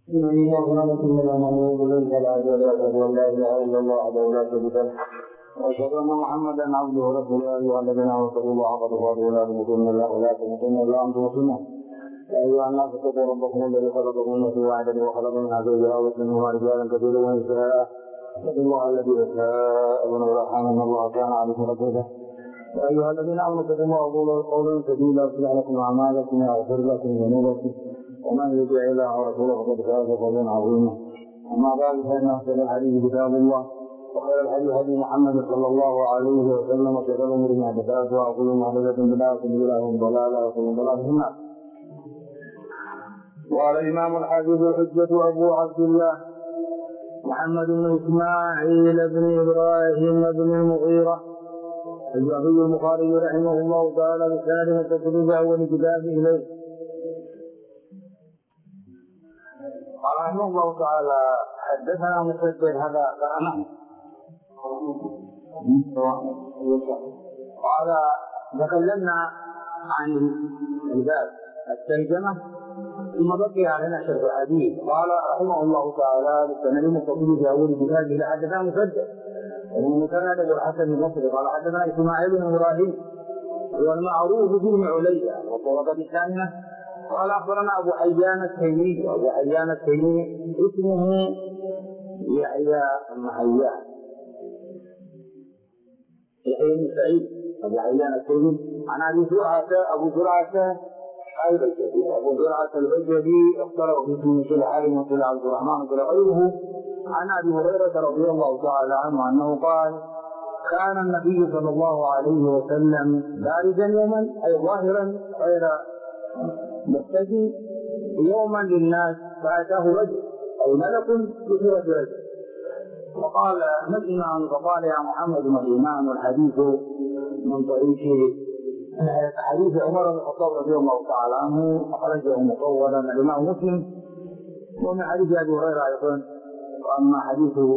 إن الله فلا نعوذ فلا أشهد أن لا إله إلا الله وحده لا شريك له وأشهد أن محمدا عبده ورسوله يا أيها الذين آمنوا اتقوا الله حق تقاته ولا تموتن إلا وأنتم مسلمون يا أيها الناس اتقوا ربكم الذي خلقكم من نفس واحدة وخلق منها زوجها وبث منهما رجالا كثيرا ونساء اتقوا الله الذي تساءلون به والأرحام إن الله كان عليكم رقيبا يا أيها الذين آمنوا اتقوا الله وقولوا قولا سديدا يصلح لكم أعمالكم ويغفر لكم ذنوبكم ومن يطع الله ورسوله فقد فاز فوزا عظيما. أما بعد فإن أحسن الحديث كتاب الله وخير الحديث هدي محمد صلى الله عليه وسلم وشر الأمور محدثاتها وكل محدثة بدعة وكل بدعة ضلالة وكل ضلالة في النار. قال الإمام الحافظ الحجة أبو عبد الله محمد بن إسماعيل بن إبراهيم بن المغيرة الجعفي البخاري رحمه الله تعالى بسند متصل بأول كتابه إليه. قال رحمه الله تعالى حدثنا مسدد هذا كلامه قال تكلمنا عن الباب الترجمة ثم بقي علينا شرح الحديث. قال رحمه الله تعالى بالسند المتصل بأول كتابه حدثنا مسدد ومسند أبو الحسن البصري قال حدثنا إسماعيل بن إبراهيم هو المعروف بن عليا والطبقة الثانية قال أخبرنا أبو حيان التيمي وأبو حيان التيمي اسمه يحيى بن حيان يحيى بن سعيد أبو حيان التيمي عن أبي زرعة أبو زرعة أبو زرعة البجلي اختاره في اسمه كل حال وكل عبد الرحمن وكل غيره عن أبي هريرة رضي الله تعالى عنه أنه قال كان النبي صلى الله عليه وسلم بارزا يوما أي ظاهرا غير مختفي يوما للناس فأتاه رجل أي ملك بصورة رجل وقال ما الإيمان؟ فقال يا محمد ما الإيمان؟ والحديث من طريق حديث عمر بن الخطاب رضي الله تعالى عنه أخرجه مطولا الإمام مسلم ومن حديث أبي هريرة أيضا. وأما حديثه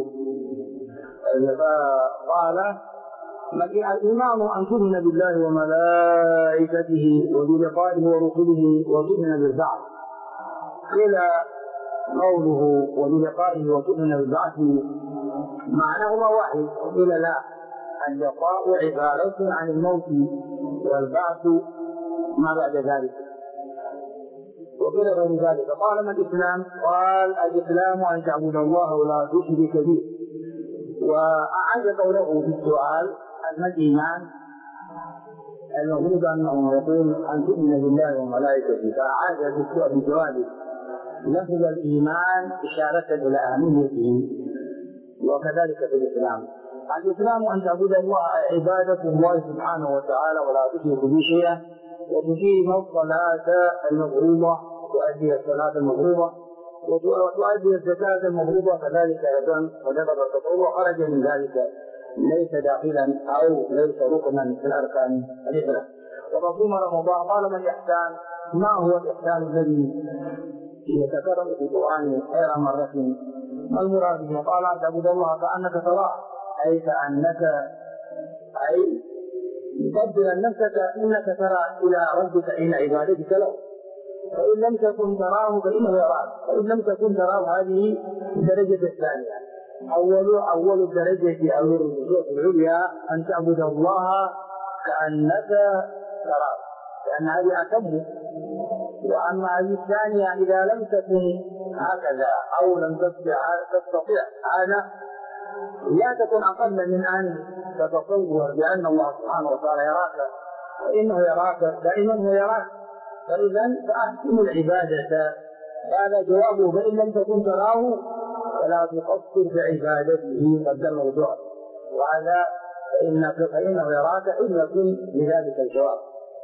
قال الإيمان أن تؤمن بالله وملائكته وبلقائه ورسله وتؤمن بالبعث. قيل قوله وبلقائه وتؤمن بالبعث معناهما واحد وقيل لا اللقاء عبارة عن الموت والبعث ما بعد ذلك وقيل غير ذلك. قال ما الإسلام؟ قال الإسلام أن تعبد الله ولا تشرك به. وأعاد قوله في السؤال ما الإيمان؟ المفروض أنه يقول أن تؤمن بالله وملائكته فأعاد في جوابه لفظ الإيمان إشارة إلى أهميته. وكذلك في الإسلام الإسلام أن تعبد الله عبادة الله سبحانه وتعالى ولا تشرك به شيئا وتقيم الصلاة المفروضة وتؤدي الصلاة المفروضة وتؤدي الزكاة المفروضة كذلك أيضا وجبر التطوع خرج من ذلك ليس داخلا أو ليس ركنا في الأركان الإسلام. وتصوم رمضان. قال ما الإحسان؟ ما هو الإحسان الذي يتكرر في القرآن غير مرة؟ ما المراد به؟ قال أن تعبد الله كأنك تراه أي كأنك أي تقدر نفسك إنك ترى إلى ربك حين عبادتك له فإن لم تكن تراه فإنه يراك فإن لم تكن تراه. هذه الدرجة الثانية. أول الدرجة أو الدرجة العليا أن تعبد الله كأنك تراه لأن هذه أتم. وأما هذه الثانية إذا لم تكن هكذا أو لم تستطيع هذا لا تكن أقل من أن تتصور بأن الله سبحانه وتعالى يراك فإنه يراك دائما هو يراك. فإذا فأحسن العبادة. هذا جوابه فإن لم تكن تراه فلا تقصر في عبادته قدر الجواب. وهذا فإنه يراك إن يكن لذلك الجواب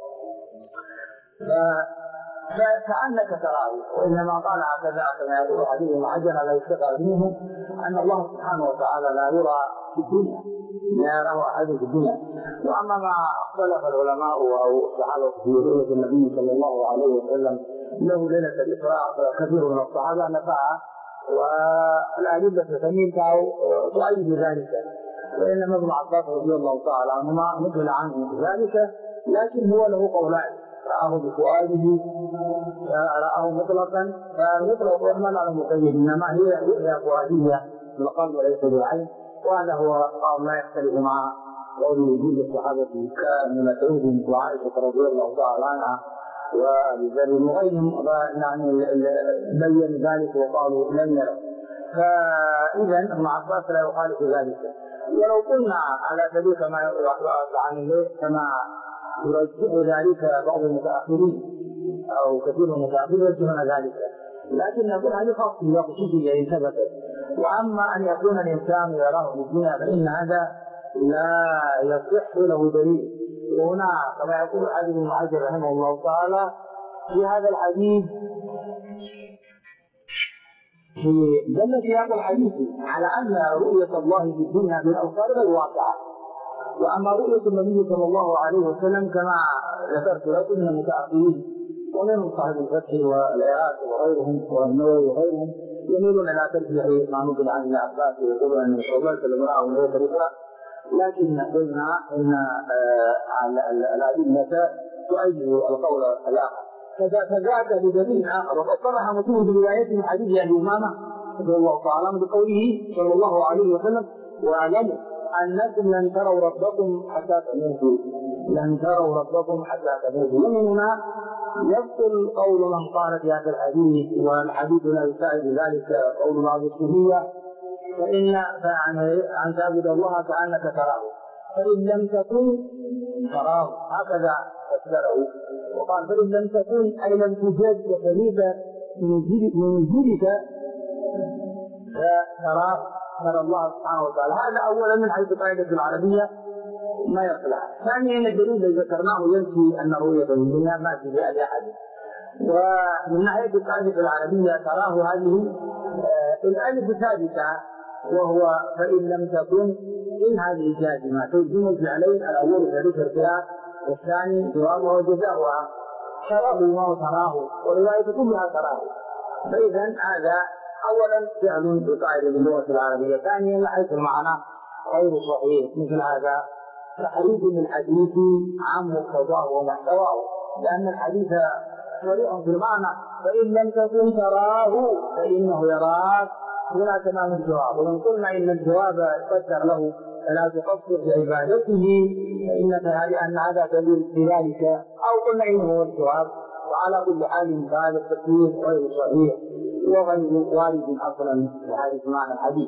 فكأنك تراه. وإنما قال هكذا كما يقول حديث معجل لا يستقى منه أن الله سبحانه وتعالى لا يرى في الدنيا لا يراه أحد في الدنيا. وأما ما اختلف العلماء أو الصحابة في رؤية النبي صلى الله عليه وسلم له ليلة الإسراء كثير من الصحابة نفعها والأدلة تميل تؤيد ذلك. وإنما ابن عباس رضي الله تعالى عنهما نقل عنه ذلك لكن هو له قولان. رآه بفؤاده رآه مطلقا، فالمطلق يحمل على المقيد، إنما هي رؤيا فؤادية بالقلب وليس بالعين. وهذا هو قول لا يختلف مع قول وجود الصحابة كابن مسعود وعائشة رضي الله تعالى عنها وأبي ذر وغيرهم، يعني بين ذلك وقالوا لم يروا. فإذا ابن عباس لا يخالف ذلك. ولو قلنا على سبيل كما كما يرجح ذلك بعض المتأخرين أو كثير من المتأخرين يرجحون ذلك، لكن نقول هذه خاصية خصوصية ثبتت. وأما أن يكون الإنسان يراه في الدنيا فإن هذا لا يصح له دليل. وهنا كما يقول الحافظ ابن حجر رحمه الله تعالى في هذا الحديث دل سياق الحديث على أن رؤية الله في الدنيا بالأبصار غير واقعة. وأما رؤية النبي صلى الله عليه وسلم كما ذكرت لكم من المتأخرين ومنهم صاحب الفتح والعراق وغيرهم والنووي وغيرهم يميلون إلى ترجيح ما نقل عن ابن عباس ويقولون أن الصحابة لم رأوا من طريقة، لكن قلنا أن الأدلة تؤيد القول الآخر. فذاك بدليل آخر، وقد صرح مسلم بروايته من حديث أبي أمامة رضي الله تعالى عنه بقوله صلى الله عليه وسلم: واعلموا أنكم لن تروا ربكم حتى تموتوا، لن تروا ربكم حتى تموتوا. ومن هنا يبطل قول من قال في هذا الحديث، والحديث لا يساعد ذلك قول بعض الصوفية، فإن أن تعبد الله كأنك تراه فإن لم تكن تراه، هكذا فسره. وقال فإن لم تكن أي لم توجد وفريد من وجودك فتراه، ترى الله سبحانه وتعالى. هذا أولا من حيث القاعدة العربية ما يصلح. ثانيا الدليل الذي ذكرناه ينفي أن رؤية الدنيا ما في بيد أحد. ومن ناحية القاعدة العربية تراه هذه الألف ثابتة، وهو فإن لم تكن إن هذه جازمة تجزم الفعلين الأول في ذكرها والثاني جوابها وجزاؤها. تراه ما تراه ورواية كلها تراه. فإذا هذا أولا فعل بقاعدة اللغة العربية. ثانيا من حيث المعنى غير صحيح، مثل هذا تحريف للحديث عن مقتضاه ومحتواه، لأن الحديث صريح في المعنى. فإن لم تكن تراه فإنه يراك، هنا تمام الجواب. ومن قلنا إن الجواب يقدر له فلا تقصر بعبادته فإنك لأن هذا دليل بذلك، أو قلنا إنه هو الجواب. وعلى كل حال فهذا التفسير غير صحيح وغير وارد أصلا بهذا معنى الحديث.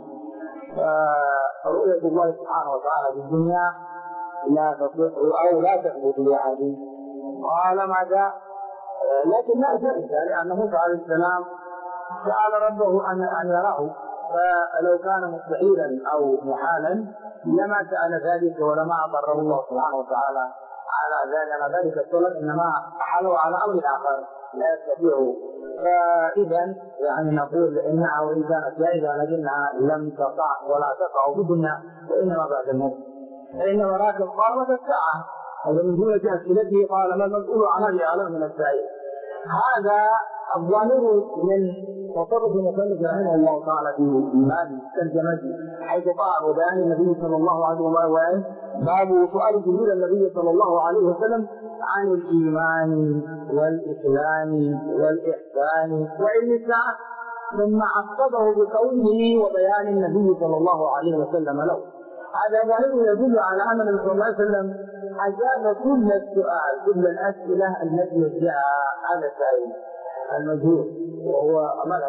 فرؤية الله سبحانه وتعالى في الدنيا لا تصح أو لا تثبت لأحد. قال ماذا؟ لكن لا جائز، لأن موسى عليه السلام سأل ربه أن يراه، فلو كان مستحيلا أو محالا لما سأل ذلك ولما أقره الله سبحانه وتعالى على ذلك الطلب، إنما حلوا على أمر آخر لا يستطيعه. فإذا يعني نقول إنها وإن كانت جائزة لكنها لم تقع ولا تقع في الدنيا وإنما بعد الموت. فإن وراك قامة الساعة، هذا من جملة أسئلته قال ما المسؤول عن هذه أعلم من السائل. هذا الظاهر من تصرف المصنف رحمه الله تعالى في هذه الترجمة، حيث قال وبيان النبي صلى الله عليه وسلم باب سؤال جبريل النبي صلى الله عليه وسلم عن الإيمان والإسلام والإحسان وعلم الساعة، ثم عقبه بقوله وبيان النبي صلى الله عليه وسلم له. هذا ظاهر يدل على أن النبي صلى الله عليه وسلم أجاب كل السؤال كل الأسئلة التي يرجعها هذا السائل المجهول وهو ملك.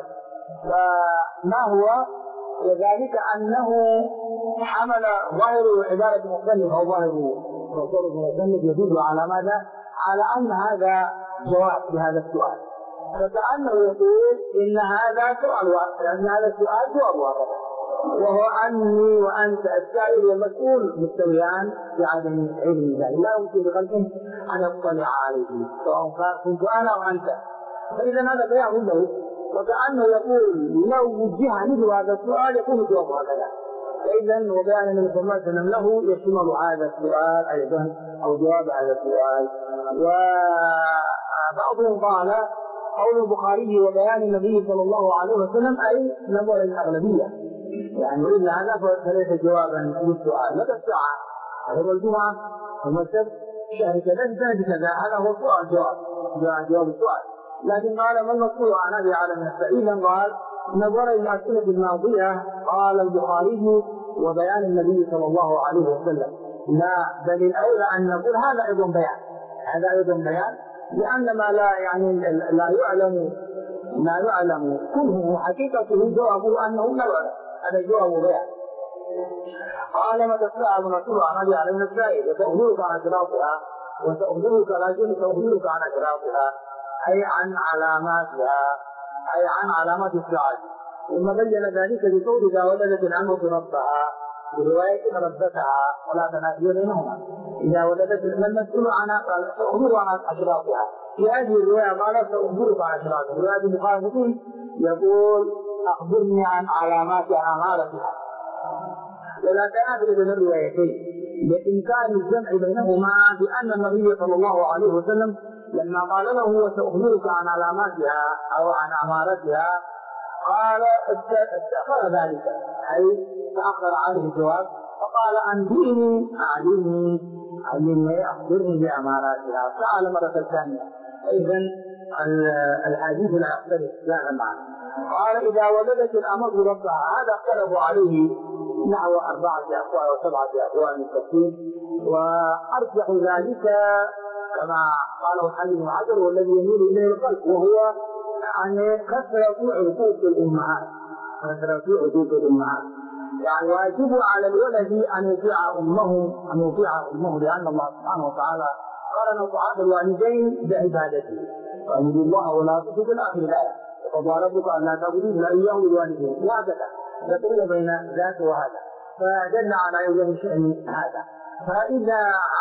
فما هو وذلك أنه حمل ظاهر عبارة مختلفة أو ظاهر تصرف مختلف يدل على ماذا؟ على أن هذا جواب لهذا السؤال، فكأنه يقول إن هذا سؤال واحد، لأن هذا السؤال جواب واحد، وهو أني وأنت السائل والمسؤول مستويان في عدم علم ذلك، لا يمكن لخلق أن يطلع عليه سواء كنت أنا أو أنت. فإذا هذا بيان له، وكأنه يقول لو وجه مثل هذا السؤال يكون الجواب هكذا. فإذا وبيان النبي صلى الله عليه وسلم له يشمل هذا السؤال أيضا أو جواب هذا السؤال. وبعضهم قال قول البخاري وبيان النبي صلى الله عليه وسلم أي نظر الأغلبية، يعني إلا هذا فليس جوابا للسؤال. متى الساعة؟ هو الجمعة ثم السبت شهر كذا سنة كذا. هذا هو سؤال جواب السؤال. لكن قال ما المقصود عن أبي عالم السائل؟ قال نظر إلى الأسئلة الماضية قال البخاري وبيان النبي صلى الله عليه وسلم. لا، بل الأولى أن نقول هذا أيضا بيان، هذا أيضا بيان، لأن ما لا يعني لا يعلم كله حقيقته جوابه أنه لا يعلم، هذا جواب بيان. قال متى سأل رسول عن أبي عالم السائل وسأخبرك عن أشراطها وسأخبرك لكن سأخبرك عن أشراطها أي عن علاماتها، أي عن علامات الساعة. ثم بين ذلك بقول إذا ولدت الأمة ربها، برواية ربتها ولا تنافي بينهما. إذا ولدت المسؤول عنها قال سأخبر عن أشراطها. في هذه الرواية قال سأخبرك عن أشراطها. رواية البخاري يقول أخبرني عن علامات أمارتها. ولا تنافي بين الروايتين بإمكان الجمع بينهما، بأن النبي صلى الله عليه وسلم لما قال له وسأخبرك عن علاماتها أو عن أمارتها قال استأخر ذلك، أي تأخر عنه الجواب، فقال علمني أخبرني بأماراتها. سأل مرة ثانية. إذن الحديث لا يختلف لا معه. قال إذا ولدت الأمر ربها، هذا اختلفوا عليه نحو 4 أقوال أو 7 أقوال من التفسير، وأرجح ذلك كما قاله الحافظ بن حجر والذي يميل إليه القلب، وهو يعني كثرة عقوق الأمهات، يعني واجب على الولد أن يطيع أمه، لأن الله سبحانه وتعالى قرن طاعة الوالدين بعبادته، واعبدوا الله ولا تشركوا إلى آخر الآية، وقضى ربك أن لا تعبدوا إلا إياه وبالوالدين، وهكذا يقول بين ذاك وهذا، فدل على عظم شأن هذا. فإذا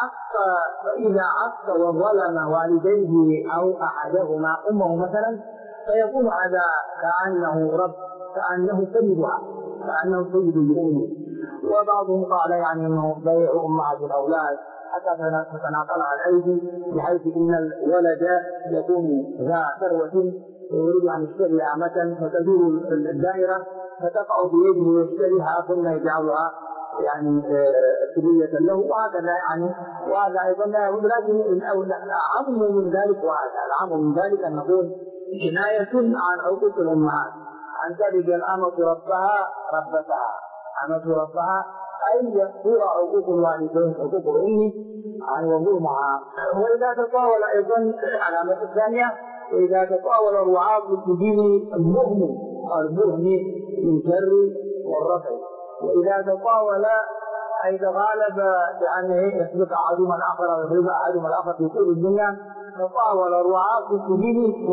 عصى وظلم والديه أو أحدهما أمه مثلا، فيكون هذا كأنه رب، كأنه سيدها، كأنه سيد لأمه. وبعضهم قال يعني أنه بيع أمهات الأولاد حتى تتناقلها الأيدي، بحيث أن الولد يكون ذا ثروة ويريد أن يشتري أمة فتدور الدائرة فتقع بيده ويشتريها ثم يجعلها يعني سبية له، وهكذا يعني. وهذا أيضا لا يقول، لكن الأعم من ذلك، وهذا الأعم من ذلك أن نقول كناية عن حقوق الأمهات، أن تلد الأمة ربها ربتها، أمة ربها أي يكثر حقوق الوالدين، حقوق الأم يعني وظلمها. وإذا تطاول أيضا العلامة الثانية، وإذا تطاول الرعاة بالدين البهم من شر والرفع، وإذا تطاول أي تغالب يعني يسبق أحدهما الآخر ويغلب أحدهما الآخر في طول الدنيا، تطاول الرعاة بالدين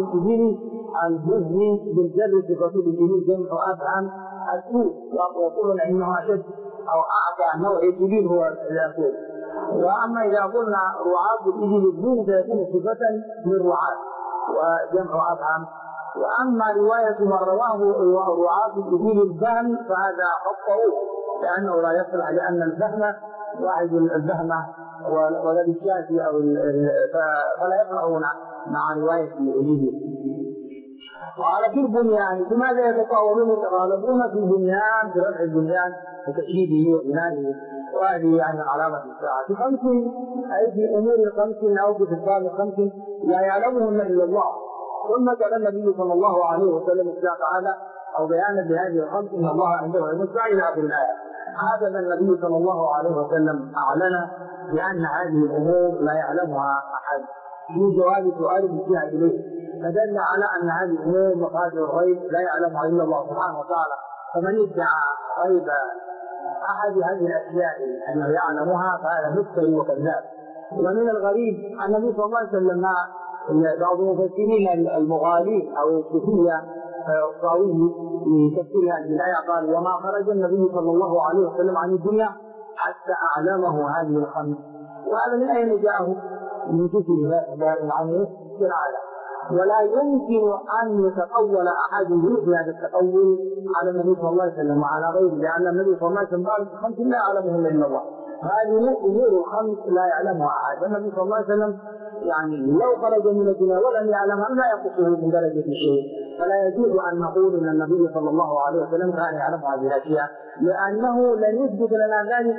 البهم بالجر صفة بالدين جمع أفهم السوء، ويقولون إنه أشد أو أعتى نوع الدين هو الأسود. وأما إذا قلنا رعاة بالدين الدين فيكون صفة للرعاة وجمع أفهم. وأما رواية من رواه رعاة بالدين الفهم فهذا خطأه، لأنه لا يصلح، لأن الفهم واحد الفهمة ولد الشافي أو فلا يقرأون مع رواية إليه. قال في البنيان، لماذا يتطاولون يتغالبون في البنيان برفع البنيان وتشييده وبنائه؟ وهذه يعني علامة الساعة. في 5 أي في أمور 5 أو في أسباب 5 لا يعلمهن إلا الله. ثم كان النبي صلى الله عليه وسلم تعالى أو بيانا بهذه 5 إن الله عنده علم الساعة إلى آخر الآية. هذا النبي صلى الله عليه وسلم أعلن بأن هذه الأمور لا يعلمها أحد في جواب سؤال المسيح إليه، فدل على أن هذه الأمور مقادير الغيب لا يعلمها إلا الله سبحانه وتعالى. فمن ادعى غيب أحد هذه الأشياء أنه يعلمها فهذا مفتري وكذاب. ومن الغريب أن النبي صلى الله عليه وسلم بعض المفسرين المغالين أو الصوفية الصاوي في تفسير هذه الآية قال وما خرج النبي صلى الله عليه وسلم عن الدنيا حتى أعلمه هذه 5. وهذا من أين جاءه؟ من كتب يعني العالم. ولا يمكن أن يتقول أحد مثل هذا التقول على النبي صلى الله عليه وسلم وعلى غيره، لأن النبي صلى الله عليه وسلم قال 5 لا يعلمهم إلا الله. هذه أمور 5 لا يعلمها أحد. النبي صلى الله عليه وسلم يعني لو خرج من الدنيا ولم يعلمها لا يقصه من درجة الشيء، فلا يجوز أن نقول أن النبي صلى الله عليه وسلم كان يعلم هذه الأشياء، لأنه لن يثبت لنا ذلك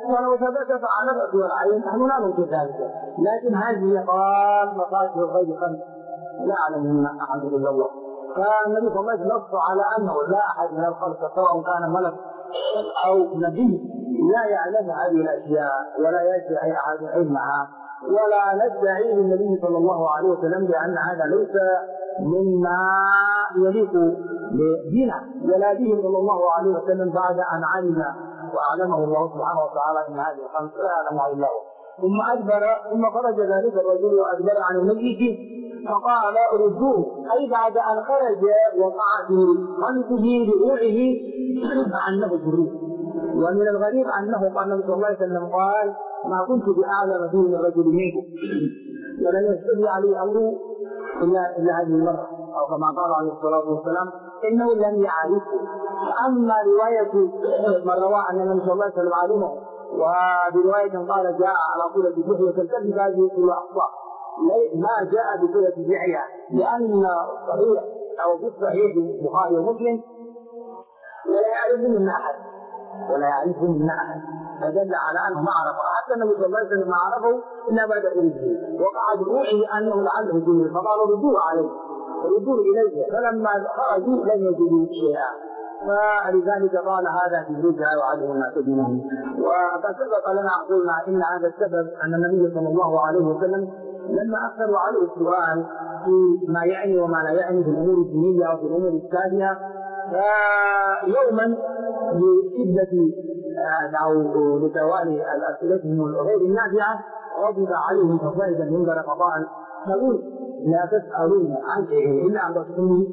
ولو ثبت على الرأس والعين نحن لا ننكر ذلك، لكن هذه قال مصالح الغيب 5 لا يعلمهن أحد إلا الله. فالنبي صلى الله عليه وسلم نص على أنه لا أحد من الخلق سواء كان ملك أو نبي لا يعلم هذه الأشياء ولا يدعي أحد علمها، ولا ندعي للنبي صلى الله عليه وسلم بأن هذا ليس مما يليق بنا ولا به صلى الله عليه وسلم بعد أن علم وأعلمه الله سبحانه وتعالى إن هذه 5 لا يعلمها إلا هو. ثم خرج ذلك الرجل وأدبر عن الميت فقال ردوه، أي بعد أن خرج وقع في قلبه بروعه أنه جبريل. ومن الغريب أنه قال النبي صلى الله عليه وسلم قال ما كنت بأعلم به من رجل منكم ولن يستدعي عليه أمره إلا هذه المرة، أو كما قال عليه الصلاة والسلام إنه لم يعرفه. أما رواية من روى أن النبي صلى الله عليه وسلم علمه، وبرواية قال جاء على صورة دحية الكذب هذه كل أخطاء، ما جاء بصورة دحية، لأن صحيح أو في الصحيح البخاري ومسلم ولا يعرف منا أحد فدل على أنه ما عرفه، حتى النبي صلى الله عليه وسلم ما عرفه إلا بعد خروجه، وقع بروحه أنه لعله جبريل فقالوا ردوه عليه ردوه إليه، فلما خرجوا لم يجدوا شيئا، فلذلك قال هذا جبريل يعلم الناس دينهم. وقد سبق لنا قلنا إن هذا السبب أن النبي صلى الله عليه وسلم لما أكثروا عليه السؤال في ما يعني وما لا يعني في الأمور الدينية أو في الأمور التالية، فيوما لشدة أو لتوالي أسئلتهم غير النافعة غضب عليهم فصعد المنبر فقال قالوا لا تسألون عن شيء إلا عن رسوله.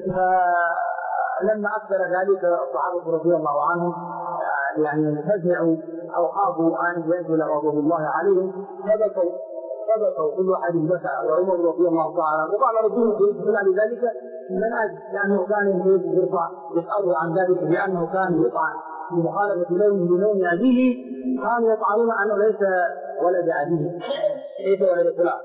فلما أكثر ذلك الصحابة رضي الله عنهم يعني فزعوا أو خافوا أن ينزل غضب الله عليهم فبكوا كل واحد بكى، وعمر رضي الله تعالى وقال ربنا في ذلك من أجل لأنه كان يرفع يسأله عن ذلك لأنه كان يطعن في مخالفة لون بلون أبيه، كانوا يطعنون أنه ليس ولد أبيه ليس ولد فلان.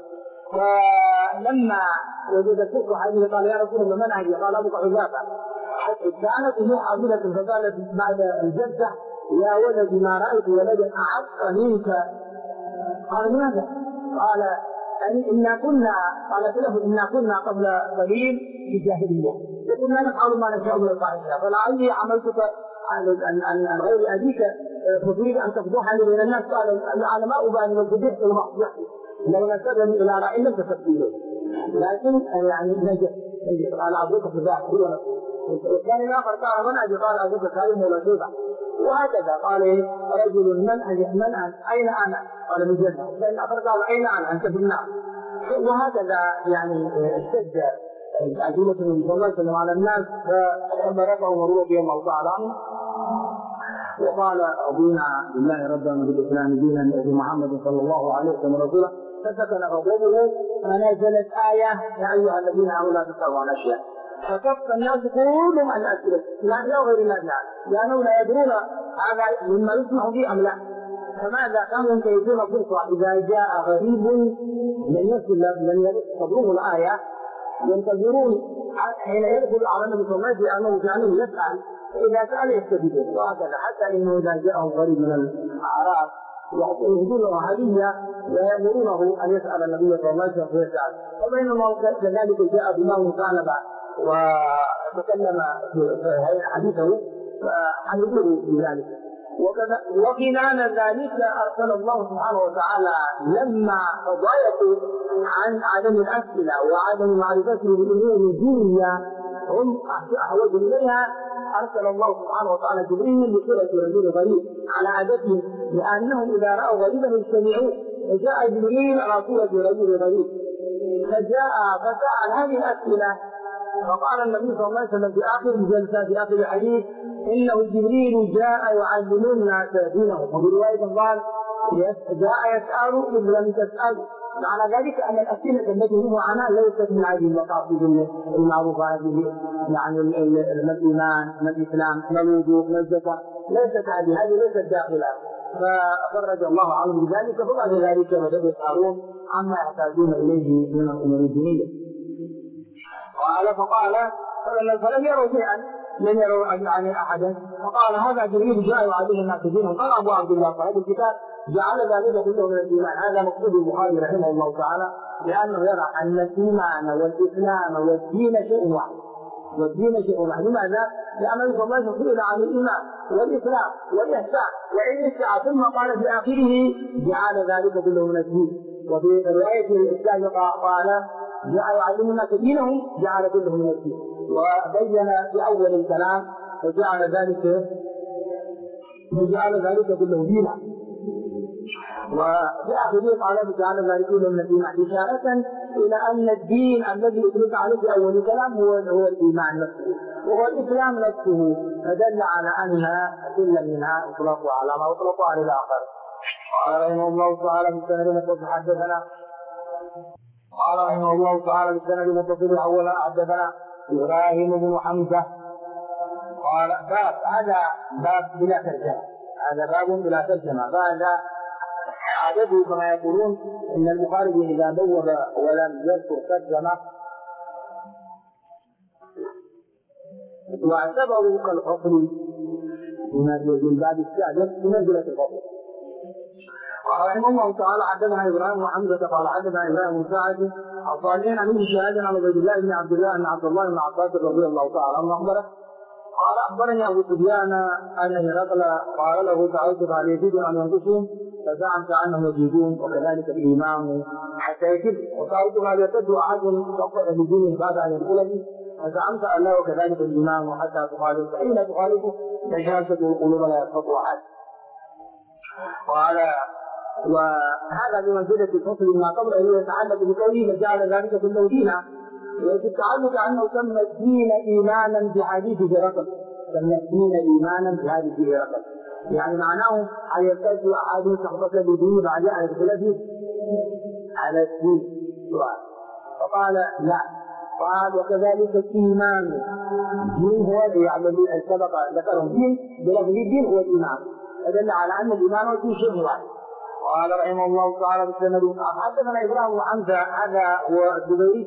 فلما وجد الكفر حديث قال يا رسول الله من أجل؟ قال أبوك حذافة. كانت أمه حاضرة فقالت بعد الجدة يا ولدي ما رأيت ولدا أعق منك. قال ماذا؟ قال إنا كنا كنا قبل قليل في الجاهلية وكنا نفعل ما نشاء من الفاحشة، فلعلي عملتك عن غير أبيك فتريد أن تفضحني بين الناس. قال أنا ما أبالي من فضحت ومفضحتي لو نسبني إلى رأي لم تسبت إليه، لكن يعني نجد قال أبوك فضاح هو نفسه. والثاني الآخر قال من أجل؟ قال أبوك كريم ولا شيبة. وهكذا قال رجل من أنت؟ أين أنا؟ قال من جنة. الثاني الآخر قال أين أنا؟ أنت في النار. وهكذا يعني اشتد أدلة النبي صلى الله عليه وسلم على الناس، فأمرته عمر رضي الله تعالى عنه وقال رضينا بالله ربا وبالإسلام دينا وبمحمد صلى الله عليه وسلم رسولا، فسكن غضبه فنزلت آية يا أيها الذين آمنوا لا تسألوا عن أشياء، فكف الناس كلهم عن أسئلة لا غير النافع لأنهم لا يدرون هذا مما يسمح به أم لا. فماذا كانوا ينتهزون فرصة إذا جاء غريب لن يصدروه الآية ينتظرون حين يدخل على النبي صلى الله عليه وسلم أنه جعله يسأل، فإذا سأل يستفيدون. وهكذا حتى إنه إذا جاءه غريب من الأعراب يهدونه هدية ويأمرونه أن يسأل النبي صلى الله عليه وسلم فيسأل. وبينما كذلك جاء بما كان وتكلم في حديثه فحمدوه بذلك. وخلال ذلك أرسل الله سبحانه وتعالى لما تضايقوا عن عدم الأسئلة وعدم معرفته بالأمور الدينية هم أحوج إليها، أرسل الله سبحانه وتعالى جبريل بصورة رجل غريب على عادته، لأنهم إذا رأوا غريبا يجتمعون، فجاء جبريل على صورة رجل غريب فجاء فسأل هذه الأسئلة. فقال النبي صلى الله عليه وسلم في آخر الجلسة في آخر الحديث إنه جبريل جاء يعلم الناس دينهم، وفي رواية قال جاء يسأل إذ لم تسأل. معنى ذلك أن الأسئلة التي هو عنها ليست من هذه المقاصد المعروفة هذه، يعني ما الإيمان ما الإسلام ما الوضوء ما الزكاة، ليست هذه ليست داخلة. ففرج الله عنهم بذلك، فبعد ذلك بدأوا يسألون عما يحتاجون إليه من الأمور الدينية. قال فلم يروا شيئا لم يروا عن أحدا، فقال هذا جبريل جاء يعلم الناس دينهم. قال أبو عبد الله صاحب الكتاب جعل ذلك كله من الإيمان. هذا مقصود البخاري رحمه الله تعالى، لأنه يرى أن الإيمان والإسلام والدين شيء واحد، والدين شيء واحد. لماذا؟ لأنه صلى الله عليه وسلم سئل عن الإيمان والإسلام والإحسان وعلم الساعة، ثم قال في آخره جعل ذلك كله من الدين. وفي رواية السابقة قال جاء يعلم الناس دينهم جعل كله من الدين، وبين في أول الكلام وجعل ذلك كله دينا، وفي آخره قال جعل ذلك كله من الدين، إشارة إلى أن الدين الذي أطلق عليه في أول الكلام هو الإيمان نفسه وهو الإسلام نفسه، فدل على أن كل منها أطلق على ما أطلق على الآخر. قال رحمه الله تعالى بالسند المتصل حدثنا قال رحمه الله تعالى بالسند المتصل أولا حدثنا إبراهيم بن حمزة قال باب، هذا باب بلا ترجمة، هذا باب بلا ترجمة. بعد عادته كما يقولون إن البخاري إذا بوب ولم يذكر ترجمة واعتبروا كالحكم من باب السادس بمنزلة الحكم. قال رحمه الله تعالى حدثنا ابراهيم بن حمزه قال حدثنا ابراهيم بن سعد الصالحين عن ابن شهاب عن عبيد الله بن عبد الله بن عبد الله بن عباس رضي الله تعالى عنه اخبره قال اخبرني ابو سفيان ان هرقل قال له تعودت على يزيد ان ينقصهم فزعمت انهم يزيدون وكذلك الامام حتى يكذب، وتعودت هل يرتد احد فقد بدينه بعد ان يدخل فزعمت ان له وكذلك الامام حتى تخالف، فحين تخالفه تشاكل القلوب لا يستطيع احد. قال وهذا بمنزلة الفصل ما قبله يتعلق بقوله فجعل ذلك كله دينا، وفي التعلق أنه سمى الدين إيمانا بحديث هرقل، سمى الدين إيمانا بحديث هرقل، يعني معناه أن يرتد أحد شخص بدين بعد أن يدخل على الدين، فقال لا، قال وكذلك الإيمان الدين هو يعني سبق ذكرهم دين بلفظ الدين هو الإيمان، فدل على أن الإيمان هو شيء واحد. قال رحمه الله تعالى بالسند حدثنا ابراهيم بن حمزه هذا هو الزبيري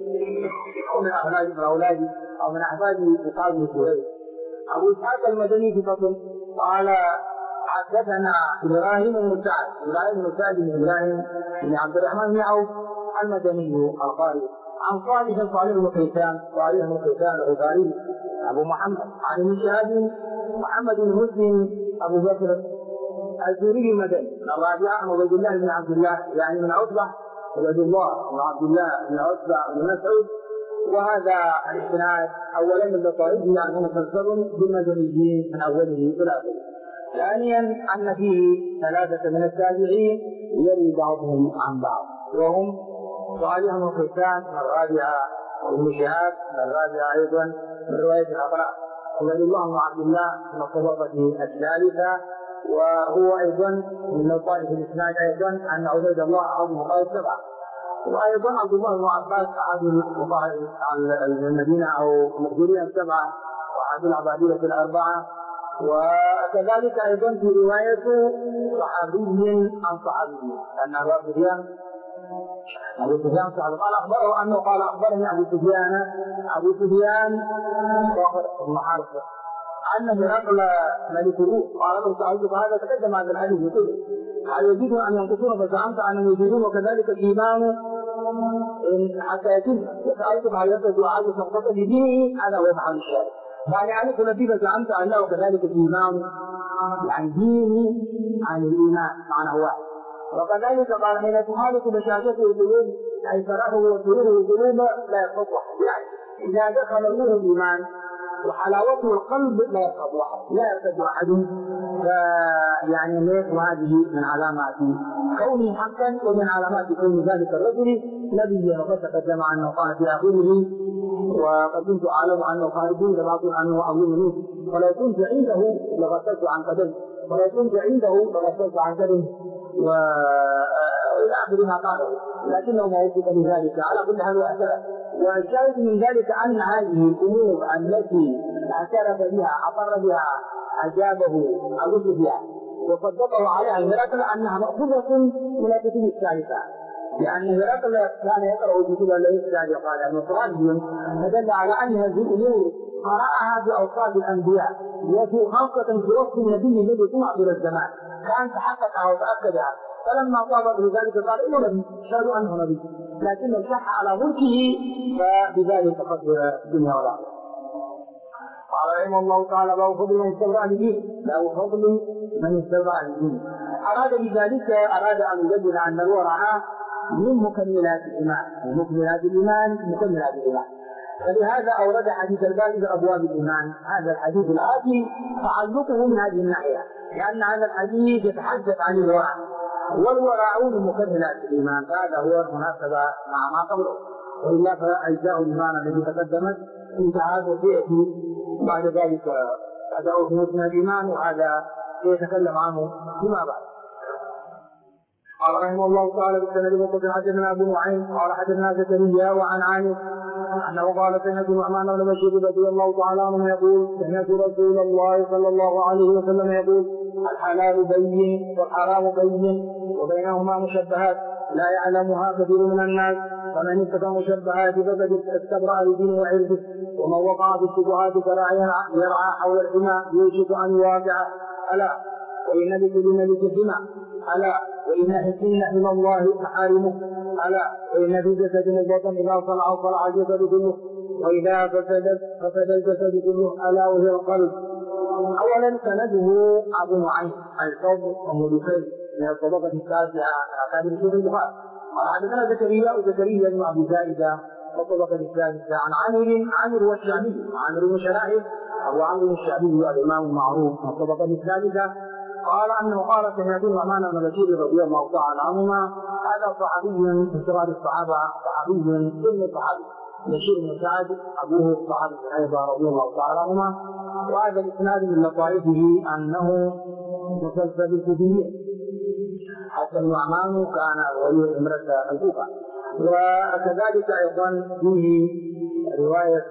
من اولاده او من احفاد مصعب بن زهير. ابو اسحاق المدني في فصل قال حدثنا ابراهيم بن سعد بن ابراهيم بن عبد الرحمن بن عوف المدني القاري عن صالح بن كيسان الغفاري ابو محمد عن ابن شهاب محمد بن مسلم ابو بكر الزهري المدني. الرابعة عبيد الله بن عبد الله يعني من عتبة، عبيد الله بن عبد الله بن عتبة بن مسعود. وهذا الاسناد اولا من لطائفه يعني مسلسل بالمدنيين من اوله الى اخره. ثانيا ان فيه ثلاثة من التابعين يروي بعضهم عن بعض وهم صالح بن كيسان من الرابعة وابن شهاب من الرابعة ايضا من رواية الاقراء، عبيد الله بن عبد الله من الطبقة الثالثة، وهو ايضا من لطائف الاسناد ايضا ان عبيد الله احد فقهاء السبعه، وايضا عبد الله بن عباس احد فقهاء المدينه او مخبرين السبعه واحد العبادله الاربعه، وكذلك ايضا في روايه صحابي عن صحابي ان ابو سفيان قال اخبره انه قال اخبرني ابو سفيان صخر بن حرب أن هرقل ملك الروم قال له تعالى فهذا تقدم هذا الحديث يقول هل يجوز أن ينقصون فزعمت أنهم يزيدون وكذلك الإيمان حتى يتم، وسألتم هل يرتد أحد شخصة بدينه هذا هو محل الشاهد. يعني ألف نتيجة زعمت أنه وكذلك الإيمان يعني دينه عن الإيمان معنى واحد، وكذلك قال حين تخالف بشاشته القلوب أي فرحه وسروره القلوب لا يستطيع، يعني إذا دخل نور الإيمان وحلاوته القلب لا يرتد احد، يعني وهذه من علامات كونه حقا ومن علامات كون ذلك الرجل نبيا، وقد تقدم انه قال في اخره وقد كنت اعلم انه خارجين لما اقول انه اظن منه ولو كنت عنده لغسلت عن قدمه والى اخر ما قاله، لكنه موجود بذلك على كل حال واعترف. والشاهد من ذلك ان هذه الامور التي اعترف بها اقر بها اجابه ابو سفيان وصدقه عليها هرقل انها ماخوذه من الكتب الثالثه، لان هرقل كان يقرا الكتب التي قال النصرانيون، فدل على ان هذه الامور قرأها بأوصاف الأنبياء وفي خاصة في وصف النبي الذي طلع إلى الزمان كان تحققها وتأكدها، فلما طابت بذلك قال إنه نبي، شهدوا أنه نبي، لكن الشح على ملكه فبذلك خسر الدنيا والآخرة. قال رحمه الله تعالى: باب فضل من استبرأ لدينه، باب فضل من استبرأ لدينه. أراد بذلك أن يبين أن الورع من مكملات الإيمان، ومكملات الإيمان مكملات الإيمان، فلهذا أورد حديث الباب بأبواب الإيمان. هذا الحديث الآتي تعلقه من هذه الناحية، لأن هذا الحديث يتحدث عن الورع، والورع من مكملات الإيمان، فهذا هو المناسبة مع ما قبله، وإلا فأجزاء الإيمان التي تقدمت انتهت وسيأتي بعد ذلك أداء في مسند الإيمان، وهذا سيتكلم عنه فيما بعد. قال رحمه الله تعالى: بالسند المتصل حدثنا أبو نعيم قال حدثنا زكريا وعن عامر أنه قال: سمعت النعمان بن بشير رضي الله تعالى عنه يقول: سمعت رسول الله صلى الله عليه وسلم يقول: الحلال بين والحرام بين وبينهما مشبهات لا يعلمها كثير من الناس، فمن اتقى المشبهات فقد استبرأ لدينه وعرضه، ومن وقع في الشبهات كراعي يرعى حول الحمى يوشك أن يواقع. ألا وإن لكل ملك حمى، ألا وإن حمى الله محارمه، ألا وإن في جسد البطن إذا صلع الجسد كله، وإذا فسد الجسد كله، ألا وهي القلب. أولا سنده أبو نعيم الفضل وملوكين من الطبقة التاسعة أكابر شيوخ البخاري. قال حدثنا زكريا بن أبي زائدة والطبقة الثالثة عن عامر والشعبي، عامر بن شرائح أبو عمرو الشعبي الإمام المعروف من الطبقة الثالثة، قال أنه قال: سمعت النعمان بن بشير رضي الله تعالى عنهما. هذا صحابي من صغار الصحابة، صحابي ابن الصحابي بشير بن سعد أبوه الصحابي أيضا رضي الله تعالى عنهما. وهذا الإسناد من لطائفه أنه مسلسل الكوفيين، حتى النعمان كان ولي إمرة الكوفة. وكذلك أيضا فيه رواية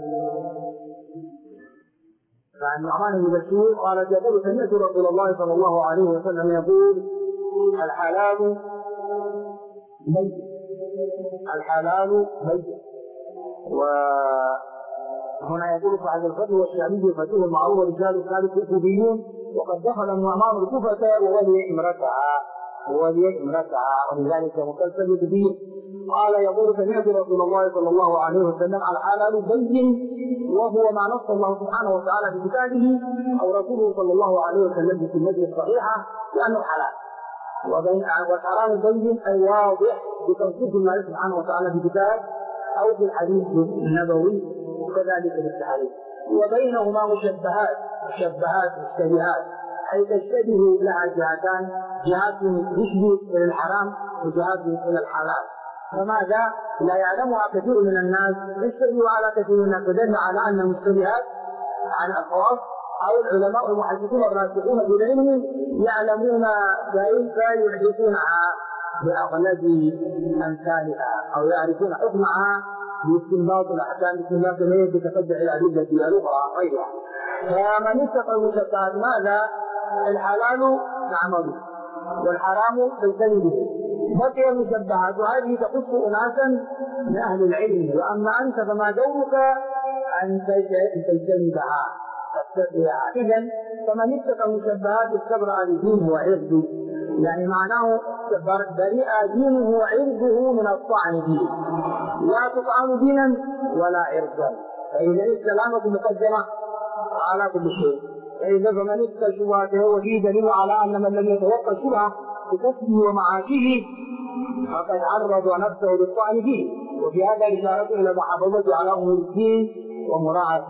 عن النعمان بن بشير قال: يقول: سمعت رسول الله صلى الله عليه وسلم يقول: الحلال بين، الحلال بين. وهنا يقول صاحب الفتح والشعبي الفتوح المعروف رجال الثالث الكوفيون، وقد دخل النعمان الكوفة وولي امرأتها ولذلك مسلسل كبير. قال: يقول: سمعت رسول الله صلى الله عليه وسلم: الحلال بين، وهو ما نص الله سبحانه وتعالى في كتابه أو رسوله صلى الله عليه وسلم في سنته الصحيحة لأنه حلال. والحرام بين أي واضح بتنصيص الله سبحانه وتعالى في كتاب أو في الحديث النبوي، وكذلك في التحريم. وبينهما مشبهات مشتبهات، أي تشتبه لها جهتان، جهات تشبه إلى الحرام وجهات إلى الحلال. فماذا لا يعلمها كثير من الناس، يشتبه على كثير من الناس، ودل على أن مشتبهات عن الخواص أو العلماء المحدثون الراسخون بالعلم يعلمون كيف يحدثونها بأغلب أمثالها، أو يعرفون حكمها باستنباط الأحكام، باستنباط الهيئة، بتتبع الأدلة الأخرى غيرها. فمن اتقى المشبهات ماذا؟ الحلال نعمله والحرام تجتنبه. بقي المشبهات، وهذه تخص أناسا من أهل العلم، وأما أنت فما دورك أن تجتنبها تتبعها. إذن فمن اتقى المشبهات استبرأ لدينه وعرضه، يعني معناه برئ دينه وعرضه من الطعن فيه، لا تطعن دينا ولا عرضا، فإذا السلامة مقدمة على كل شيء. فإذا فمن اتقى شبهاته، وفيه دليل على أن من لم يتوقع الشبهة بكسبه ومعاشه فقد عرض نفسه للطعن فيه. وفي هذا إشارة إلى المحافظة على أمور الدين ومراعاة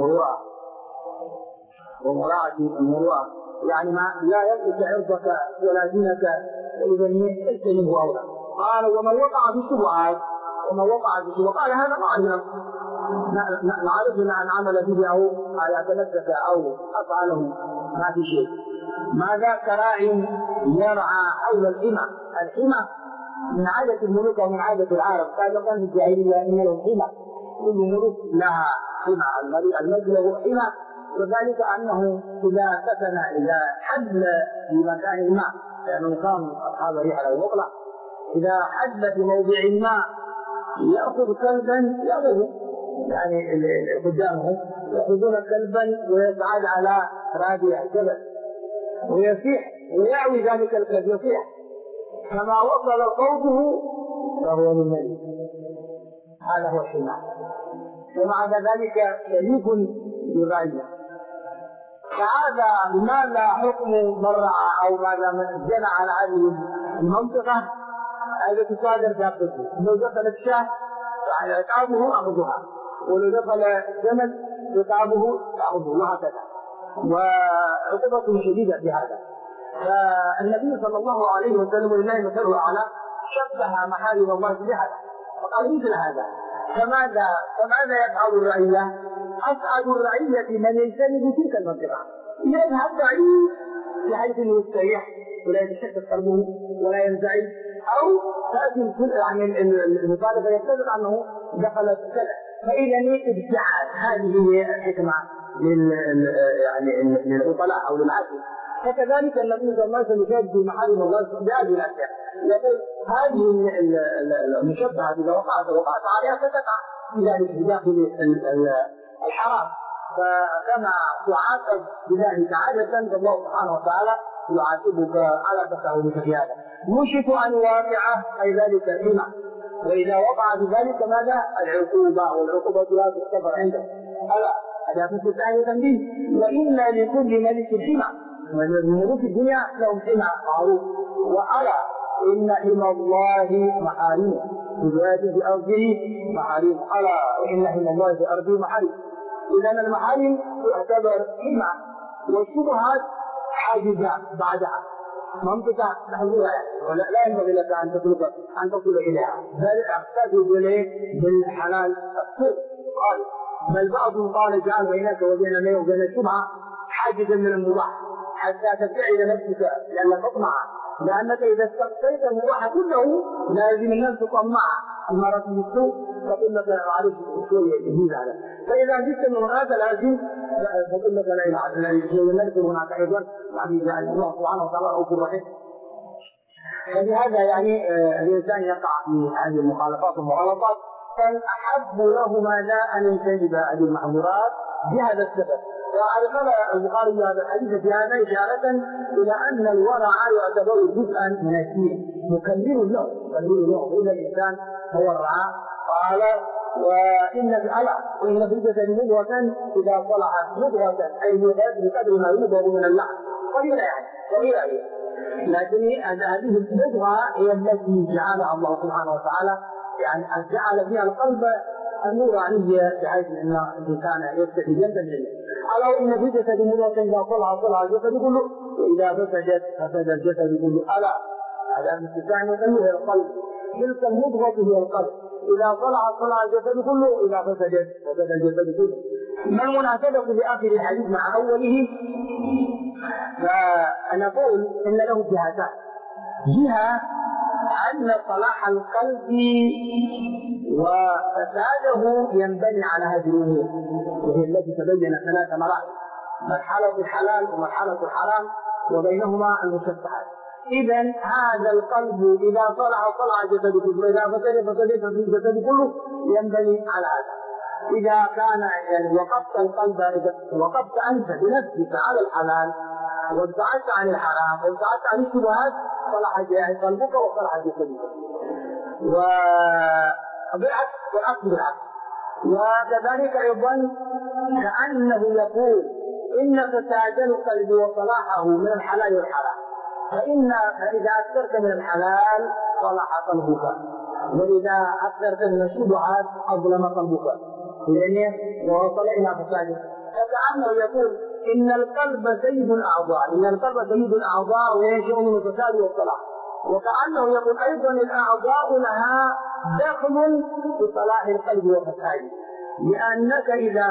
المروءة، يعني ما لا يملك عرضك ولا دينك، وإذا يجتنبه أولا. قال: ومن وقع في الشبهات، قال: هذا معلم نعرف أن عمل به أو يتمسك أو أفعله ما في شيء. ماذا؟ كراعي يرعى حول الحمى. الحمى من عادة الملوك ومن عادة العرب، قال كان في الجاهلية إن لهم حمى، كل ملوك لها حمى، الملك له حمى، وذلك أنه إذا حل في مكان ما، لأنه كان أصحاب رحلة ومطلع، إذا حل في موضع ما يأخذ كلبا يأخذه يعني قدامهم يأخذون كلبا ويصعد على رابع جبل ويصيح ويعوي ذلك الكلب يصيح، فما وصل صوته فهو للملك. هذا هو الحمار. ومع ذلك شريك بغاية. فهذا لماذا حكم من رعى أو ماذا من جنى على هذه المنطقة التي تصادر فيها الطفل؟ لو دخل الشاه يعني عقابه أخذها، ولو دخل الجمل عقابه تأخذه، وهكذا. وعقوبته شديدة في هذا. فالنبي صلى الله عليه وسلم ولله مثله الأعلى شبه محارم الله بهذا، وقال مثل هذا. فماذا يفعل الرعية؟ أسعد الرعية من يجتنب تلك المنطقة، يذهب بعيد بحيث انه يستريح ولا يتشتت قلبه ولا ينزعج، او تاتي يعني المخالفه يتفق انه دخلت كذا. فاذا ابتعاد، هذه هي الحكمه يعني للعقلاء او للعقل. فكذلك النبي صلى الله عليه وسلم يشاهد بمحارم الله بهذه الاشياء، يقول هذه المشبهه اذا وقعت عليها فتقع في داخل الحرام، فكما تعاقب بذلك عادة فالله سبحانه وتعالى يعاقبك على تساهلك في هذا. يوشك ان يواقع اي ذلك الحمى، واذا وقع بذلك ماذا؟ العقوبه، والعقوبه لا تغتفر عنده. الا هذا في ثاني تنبيه، وان لكل ملك حمى، والملوك في الدنيا لهم حمى معروف. والا ان حمى الله محارمه، في ارضه محارم. الا وان حمى الله في ارضه محارم. إذا المحارم تعتبر حمى، والشبهات حاجزة بعدها، منطقة محظورة، ولا ينبغي لك أن تصل إليها، بل اقتدي بالحلال الصدق. قال بل بعضهم قال اجعل بينك وبين الميت وبين الشبهة حاجزا من المباح حتى تبتعد نفسك لأنك تطمع، لأنك إذا استقصيت المباح كله لازم الناس تطمع المرة بالسوء، تقول لك معلش شوية جديد هذا. فإذا جئت من هذا لازم تقول لك لا نذكر هناك أيضا يعني الله سبحانه وتعالى رؤوف رحيم. فبهذا يعني الإنسان يقع في هذه المخالفات والمغالطات، فالأحب له ماذا أن يجتنب هذه المحظورات بهذا السبب. وأدخل البخاري هذا الحديث في هذا إشارة إلى أن الورع يعتبر جزءا من الدين مكمل له، إذا الإنسان هو الرعاء. قال وإن في الجسد مضغة إذا صلحت مضغة أي بقدر ما يوضع من اللحم قليلا، يعني قليلا هي، لكن هذه المضغة هي التي جعلها الله سبحانه وتعالى، يعني جعل فيها القلب النورانية بحيث أن الإنسان يستفيد منه. ألا وإن في الجسد مضغة إذا صلح الجسد كله، وإذا فسد الجسد كله. ألا هذا الاستثناء هي القلب، تلك المضغة هي القلب، إذا صلح الجسد كله، إذا فسد الجسد كله. ما المناسبة لآخر الحديث مع أوله؟ فنقول إن له جهتان. جهة أن صلاح القلب وفساده ينبني على هذه الأمور، وهي التي تبين 3 مراحل: مرحلة الحلال ومرحلة الحرام وبينهما المشبهات. إذا هذا القلب إذا صلح الجسد كله، وإذا فسد الجسد كله، ينبني على هذا. إذا كان يعني وقفت القلب، إذا وقفت أنت بنفسك على الحلال وابتعدت عن الحرام وابتعدت عن الشبهات، صلح قلبك وصلح جسدك. والعكس بالعكس. وكذلك أيضا كأنه يقول إن فساد القلب وصلاحه من الحلال والحرام، فإذا أكثرت من الحلال صلح قلبك، وإذا أكثرت من الشبهات أظلم قلبك، يعني ووصل إلى فساده. فكأنه يقول إن القلب سيد الأعضاء وينشأ من الفساد والصلاح. وكأنه يقول أيضا الأعضاء لها دخل في صلاح القلب وفساده، لأنك إذا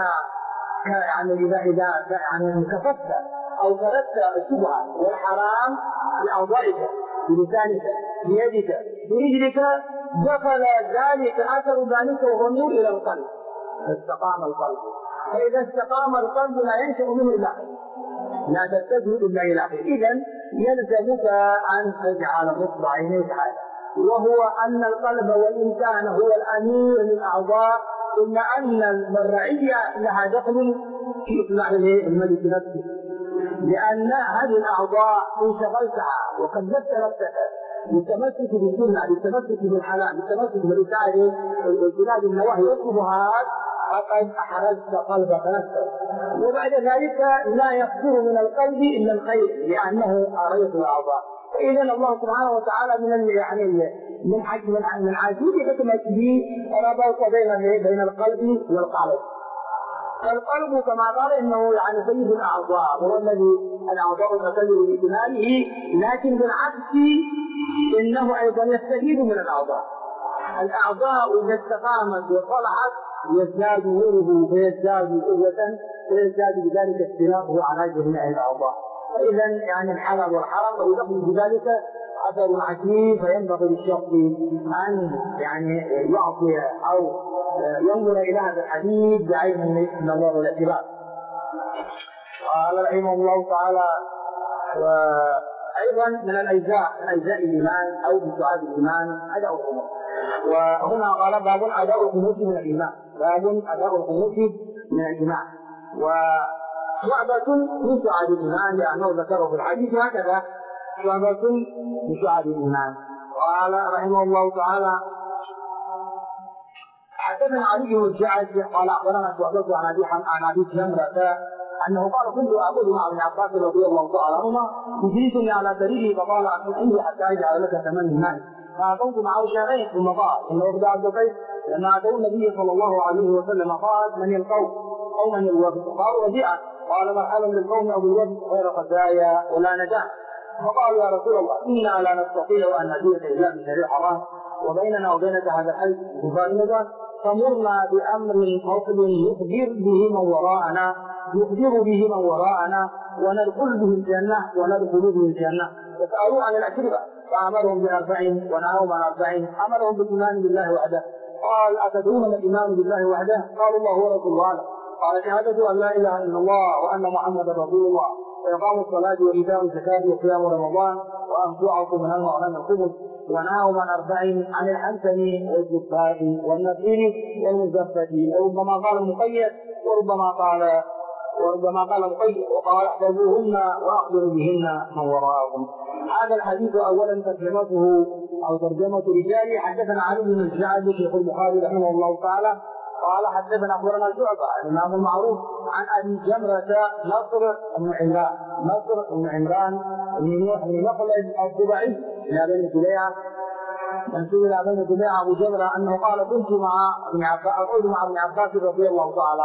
كفت أو تركت الشبهة والحرام بأعضائك، بلسانك، بيدك، برجلك، دخل ذلك أثر ذلك وهو نور إلى القلب، فاستقام القلب. فإذا استقام القلب لا ينشأ منه إلا خير، لا تتجه إلا إلى خير. إذا يلزمك أن تجعل نصب عينيك هذا، وهو أن القلب وإن كان هو الأمير من أعضاء إلا أن الرعية لها دخل في إصلاح الملك نفسه، لأن هذه الأعضاء إن شغلتها وكلفت نفسك بالتمسك بالسنة، بالتمسك بالحلال، بالتمسك بالإسعاد واجتناب النواهي والشبهات، فقد أحرزت قلبك نفسك. وبعد ذلك لا يصدر من القلب إلا الخير، لأنه أريت الأعضاء. إذن الله سبحانه وتعالى من عجيب حكمته ربط بين القلب والقالب. فالقلب كما قال انه سيد الاعضاء، وهو الذي الاعضاء تسلل باكماله، لكن بالعكس انه ايضا يستفيد من الاعضاء. الاعضاء اذا استقامت وصلحت يزداد نوره فيزداد قوه، ويزداد بذلك اختلافه على جميع الاعضاء. فاذا الحلال والحرام ويدخل بذلك اثر عجيب، فينبغي للشخص ان يعطي او ينظر الى هذا الحديث بعين النظر والاعتبار. قال رحمه الله تعالى: وايضا من اجزاء الايمان او من شعاب الايمان اداء القنوت. وهنا قال: باب اداء القنوت من الايمان، باب اداء القنوت من الايمان، وشعبة من شعاب الايمان، لانه ذكره في الحديث هكذا: شعبة من شعاب الايمان. قال رحمه الله تعالى: حدثنا علي بن الجعد قال اخبرنا شعبة عن ابي جمرة انه قال: كنت اعبد مع ابن عباس رضي الله تعالى عنهما، يجلسني على سريره فقال: اعطني حتى اجعل لك ثمن المال. فاعطيت معه شيئين ثم قال: انه ابن عبد القيس لما اتوا النبي صلى الله عليه وسلم قال: من القوم او من الوفد؟ قالوا: ربيعه. قال: مرحبا بالقوم او بالوفد غير خزايا ولا نجاه. فقالوا: يا رسول الله انا لا نستطيع ان نجيء الا من شريع حرام، وبيننا وبينك هذا الحي مفارقه، فمرنا بامر فصل يخبر به من وراءنا وندخل به الجنه وندخل به الجنه. يسالوا عن الاشربه فامرهم باربع ونهاهم عن اربع. امرهم بالايمان بالله وحده. قال: اتدرون ما الايمان بالله وحده؟ قالوا: الله ورسوله اعلم. قال: شهاده ان لا اله الا الله وان محمدا رسول الله، واقام الصلاه وايتاء الزكاه وصيام رمضان وان تعطوا من المغنم الخبز، ونهاهم عن اربع: عن الحنثل والجفاء والنخيل والمزفة. وربما قال مقيد وربما قال مقيد، وقال: احفظوهن واخبروا بهن من وراءكم. هذا الحديث اولا ترجمته او ترجمه رجاله: حدثنا علي بن الجعد شيخ البخاري رحمه الله تعالى قال: حدثنا اخبرنا شعبة الامام المعروف عن ابي جمرة نصر بن عمران بن مخلد الضبعي الى بني سليعة، منسوب الى بني سليعة ابو جمرة انه قال: كنت مع ابن عباس رضي الله تعالى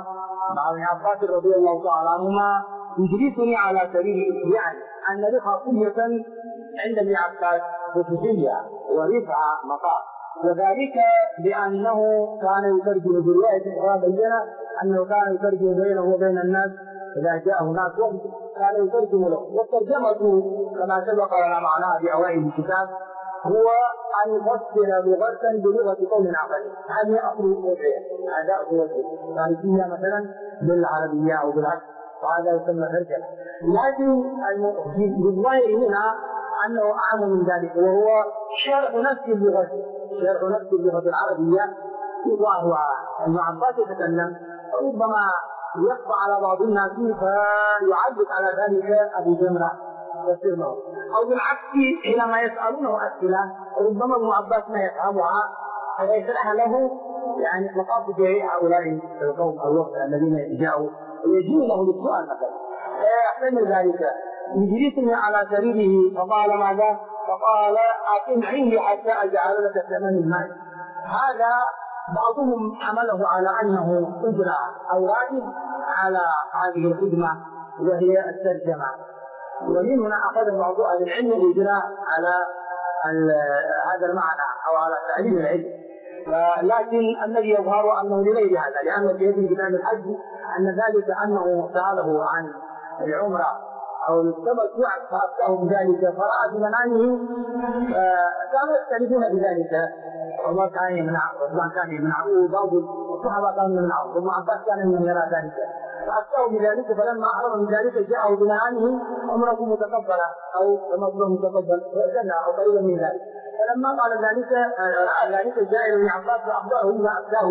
عنهما يجلسني على سريره، يعني ان له خاصية عند ابن عباس خصوصية ورفعة مقام، وذلك لأنه كان يترجم في رواية أخرى بينه أنه كان يترجم بينه وبين الناس إذا جاءه ناس كان يترجم له. والترجمة كما سبق لنا معناها في أوائل الكتاب هو أن يفسر لغة بلغة قوم آخرين. هذه أصل الوجه، هذا أصل الوجه، يعني فيها مثلا بالعربية أو بالعكس، وهذا يسمى ترجمة. لكن بالظاهر هنا أنه أعم من ذلك، وهو شرح نفس اللغة العربية في ظاهرها. ابن عباس يتكلم ربما يخفى على بعض الناس فيعلق على ذلك أبو جمرة يفسر له، أو بالعكس حينما يسألونه أسئلة ربما ابن عباس ما يفهمها فيشرح له مقاصد هؤلاء القوم الوفد الذين جاءوا ويجيء له بالسؤال مثلا. فيحتمل ذلك. يجلسني على سريره فقال: ماذا؟ فقال: أقم عندي حتى أجعل لك ثمن المال. هذا بعضهم حمله على أنه أجرى أو راتب على هذه الخدمة وهي الترجمة، ومن هنا أخذ بعض أهل العلم الإجراء على هذا المعنى أو على تعليم العلم. لكن الذي يظهر أنه لغير هذا، لأنه في كتاب الحج أن ذلك أنه سأله عن العمرة أو التمتع فأفتاه بذلك فرأى بمنامه، كانوا يختلفون بذلك. عمر كان يمنعه، عثمان كان يمنعه، وبعض الصحابة كانوا يمنعه، ثم عباس كان يرى ذلك فأفتاه بذلك. فلما أعرض من ذلك جاءه بمنامه: عمرة متقبلة أو تمتع متقبل فأجلنا أو قريبا من ذلك. فلما قال ذلك جاء ابن عباس فأخبره بما أفتاه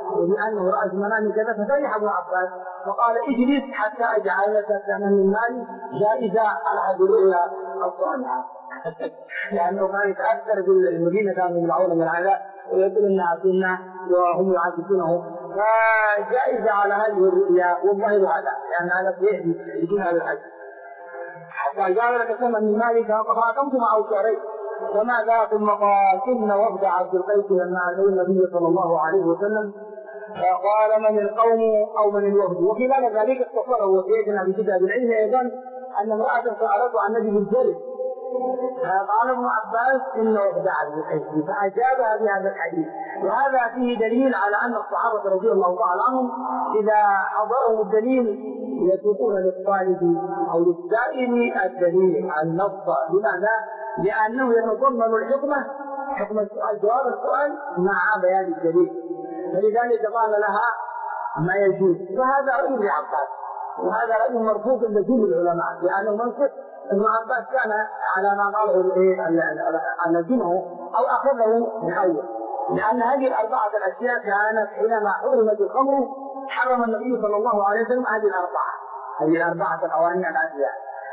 ولأنه رأى في منامه كذا، ففرح ابن عباس فقال اجلس حتى أجعل لك من مالي جائزة على هذه الرؤيا الصالحة. لأنه كان يتأثر بالمدينة، كانوا يمنعون من العذاب ويقول إنها سنة وهم يعذبونه، فجائزة على هذه الرؤيا والله هذا، لأن هذا يجي هذا الحج. حتى جعل لك من مالك فأقمت معه شهرين. وماذا ثم قال إن وفد عبد القيس لما أتوا النبي صلى الله عليه وسلم قال من القوم أو من الوفد. وخلال ذلك اختصره وسيدنا بكتاب العلم أيضا أن امرأة سألته عن النبي بالجري، قال ابن عباس إن وفد عبد القيس، فأجابها بهذا الحديث. وهذا فيه دليل على أن الصحابة رضي الله تعالى عنهم إذا حضرهم الدليل يسوقون للطالب أو للسائل الدليل النص. لماذا؟ لأنه يتضمن الحكمة، حكم السؤال جواب السؤال مع بيان الدليل، فلذلك قال لها ما يجوز. فهذا رأي ابن عباس، وهذا رأي مرفوض لجمهور العلماء، لأنه منصف ابن عباس كان على ما قاله الذين أو أخذه من أول، لأن هذه الأربعة الأشياء كانت حينما حرمت الخمر حرم النبي صلى الله عليه وسلم هذه الأربعة الأواني الأشياء.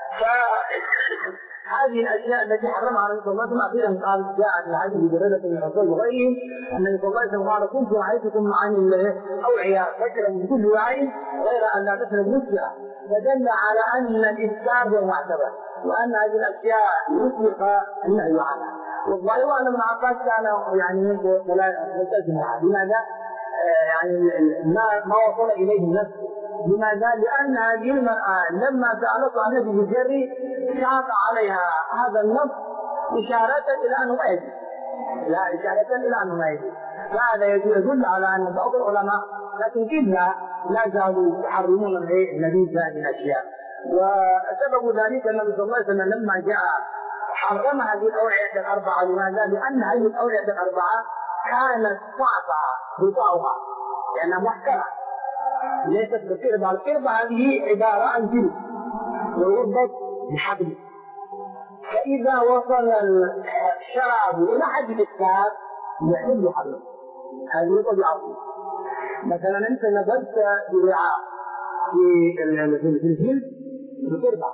هذه الأشياء التي حرمها النبي صلى الله عليه وسلم أخيرا قال جاء في حديث بريدة بن حصين وغيرهم النبي صلى الله عليه وسلم قال كنت رأيتكم عن الأوعية فكرا من كل وعي غير أن لا تشرب مسكرا، فدل على أن الإسكار هو معتبر وأن هذه الأشياء يطلق النهي عنها. والظاهر أن ابن عباس كان يعني ملتزما. لماذا؟ يعني ما وصل إليه النفس. لماذا؟ لأن هذه المرأة لما سألته عن النبي بالجري شاق عليها هذا النص إشارة إلى أنه ما يجوز، لا إشارة إلى أنه ما يجوز. فهذا يدل على أن بعض العلماء لكن كلها لا زالوا يحرمون النبي هذه الأشياء. وسبب ذلك النبي صلى الله عليه وسلم لما جاء حرم هذه الأوعية الأربعة. لماذا؟ لأن هذه الأوعية الأربعة كانت صعبة غطاؤها لأنها محكمة ليست بقربة. القربة هذه عبارة عن جلد ويربط بحبل، فإذا وصل الشراب إلى حد الإسكار يحل حبله. هذه طبيعته. مثلا أنت نبذت بوعاء في الجلد بقربة